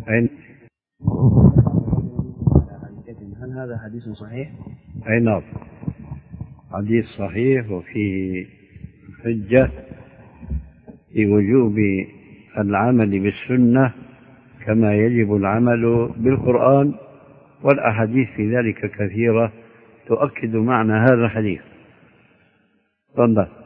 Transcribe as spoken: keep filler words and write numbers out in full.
أين هل هذا حديث صحيح؟ أي نعم، حديث صحيح وفيه حجة في وجوب العمل بالسنة كما يجب العمل بالقرآن، والأحاديث في ذلك كثيرة تؤكد معنى هذا الحديث. تفضل.